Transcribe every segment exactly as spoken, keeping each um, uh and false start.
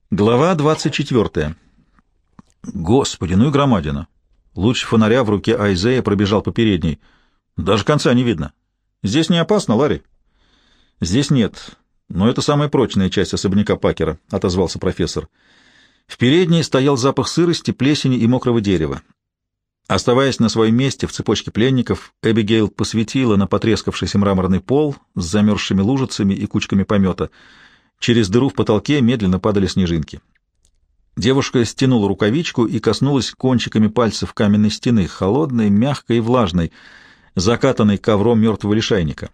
Глава двадцать четвертая. Господи, ну и громадина. Луч фонаря в руке Айзея пробежал по передней. Даже конца не видно. Здесь не опасно, Ларри? Здесь нет, но это самая прочная часть особняка Пакера, — отозвался профессор. В передней стоял запах сырости, плесени и мокрого дерева. Оставаясь на своем месте в цепочке пленников, Эбигейл посветила на потрескавшийся мраморный пол с замерзшими лужицами и кучками помета. Через дыру в потолке медленно падали снежинки. Девушка стянула рукавичку и коснулась кончиками пальцев каменной стены, холодной, мягкой и влажной, закатанной ковром мертвого лишайника.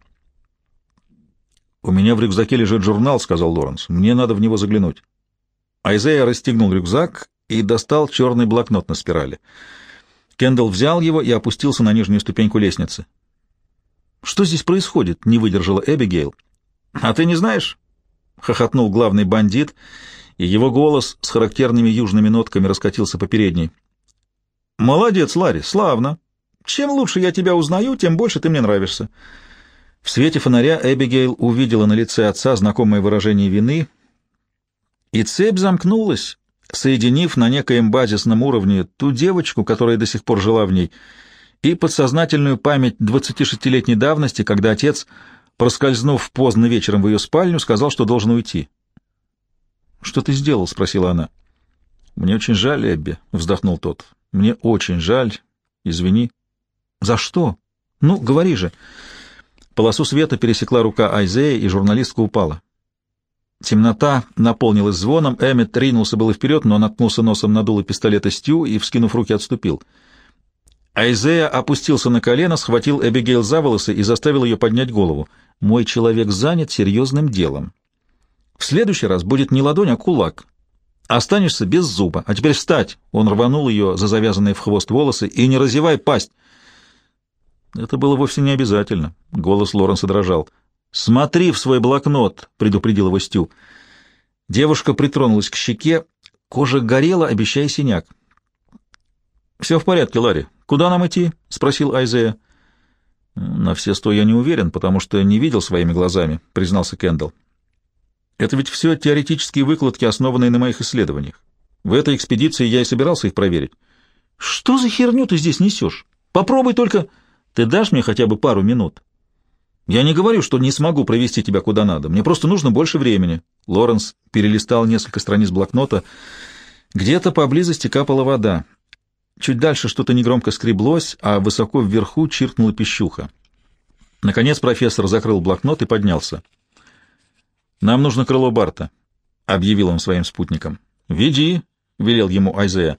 «У меня в рюкзаке лежит журнал», — сказал Лоренс. «Мне надо в него заглянуть». Айзея расстегнул рюкзак и достал черный блокнот на спирали. Кендалл взял его и опустился на нижнюю ступеньку лестницы. «Что здесь происходит?» — не выдержала Эбигейл. «А ты не знаешь?» — хохотнул главный бандит, и его голос с характерными южными нотками раскатился по передней. «Молодец, Ларри, славно. Чем лучше я тебя узнаю, тем больше ты мне нравишься». В свете фонаря Эбигейл увидела на лице отца знакомое выражение вины, и цепь замкнулась, соединив на некоем базисном уровне ту девочку, которая до сих пор жила в ней, и подсознательную память двадцатишестилетней давности, когда отец, проскользнув поздно вечером в ее спальню, сказал, что должен уйти. «Что ты сделал?» — спросила она. «Мне очень жаль, Эбби», — вздохнул тот. «Мне очень жаль. Извини». «За что? Ну, говори же». Полосу света пересекла рука Айзея, и журналистка упала. Темнота наполнилась звоном, Эммет ринулся было вперед, но наткнулся носом на дуло пистолета Стью и, вскинув руки, отступил. Айзея опустился на колено, схватил Эбигейл за волосы и заставил ее поднять голову. «Мой человек занят серьезным делом. В следующий раз будет не ладонь, а кулак. Останешься без зуба. А теперь встать!» Он рванул ее за завязанные в хвост волосы. «И не разевай пасть!» Это было вовсе не обязательно. Голос Лоренса дрожал. «Смотри в свой блокнот!» — предупредил его Стю. Девушка притронулась к щеке. Кожа горела, обещая синяк. «Все в порядке, Ларри. Куда нам идти?» — спросил Айзея. «На все сто я не уверен, потому что не видел своими глазами», — признался Кендалл. «Это ведь все теоретические выкладки, основанные на моих исследованиях. В этой экспедиции я и собирался их проверить». «Что за херню ты здесь несешь? Попробуй только...» «Ты дашь мне хотя бы пару минут?» «Я не говорю, что не смогу провести тебя куда надо. Мне просто нужно больше времени». Лоренс перелистал несколько страниц блокнота. Где-то поблизости капала вода. Чуть дальше что-то негромко скреблось, а высоко вверху чиркнула пищуха. Наконец профессор закрыл блокнот и поднялся. «Нам нужно крыло Барта», — объявил он своим спутникам. «Веди», — велел ему Айзея.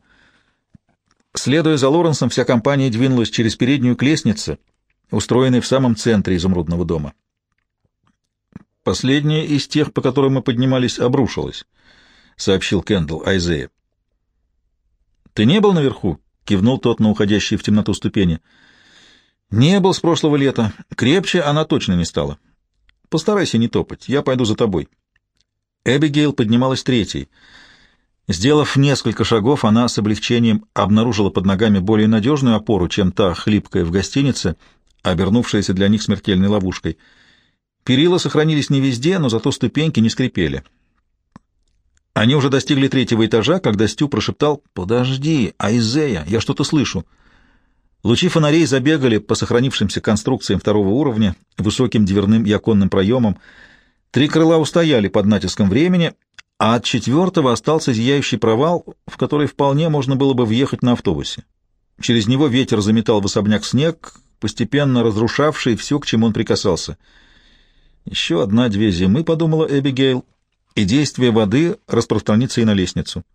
Следуя за Лоренсом, вся компания двинулась через переднюю к лестнице, устроенной в самом центре изумрудного дома. «Последняя из тех, по которым мы поднимались, обрушилась», — сообщил Кендалл Айзея. «Ты не был наверху?» — кивнул тот на уходящие в темноту ступени. «Не был с прошлого лета. Крепче она точно не стала. Постарайся не топать, я пойду за тобой». Эбигейл поднималась третьей. Сделав несколько шагов, она с облегчением обнаружила под ногами более надежную опору, чем та хлипкая в гостинице, обернувшаяся для них смертельной ловушкой. Перила сохранились не везде, но зато ступеньки не скрипели. Они уже достигли третьего этажа, когда Стю прошептал: «Подожди, Айзея, я что-то слышу». Лучи фонарей забегали по сохранившимся конструкциям второго уровня, высоким дверным и оконным проемам. Три крыла устояли под натиском времени, а от четвертого остался зияющий провал, в который вполне можно было бы въехать на автобусе. Через него ветер заметал в особняк снег, постепенно разрушавший все, к чему он прикасался. «Еще одна-две зимы», — подумала Эбигейл, — «и действие воды распространится и на лестницу».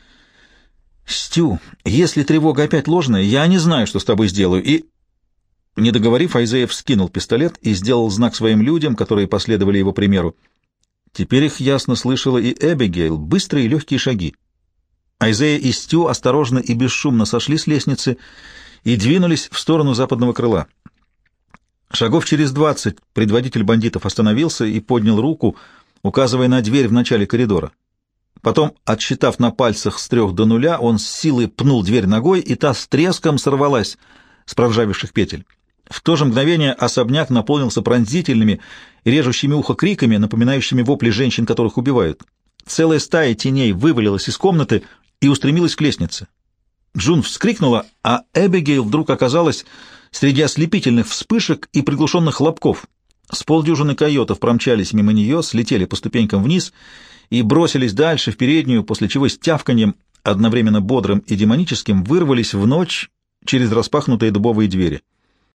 «Стю, если тревога опять ложная, я не знаю, что с тобой сделаю, и...» Не договорив, Айзея вскинул пистолет и сделал знак своим людям, которые последовали его примеру. Теперь их ясно слышала и Эбигейл, быстрые и легкие шаги. Айзея и Стю осторожно и бесшумно сошли с лестницы и двинулись в сторону западного крыла. Шагов через двадцать предводитель бандитов остановился и поднял руку, указывая на дверь в начале коридора. Потом, отсчитав на пальцах с трех до нуля, он с силой пнул дверь ногой, и та с треском сорвалась с проржавевших петель. В то же мгновение особняк наполнился пронзительными и режущими ухо криками, напоминающими вопли женщин, которых убивают. Целая стая теней вывалилась из комнаты и устремилась к лестнице. Джун вскрикнула, а Эбигейл вдруг оказалась среди ослепительных вспышек и приглушенных хлопков. С полдюжины койотов промчались мимо нее, слетели по ступенькам вниз и бросились дальше, в переднюю, после чего с тявканьем, одновременно бодрым и демоническим, вырвались в ночь через распахнутые дубовые двери.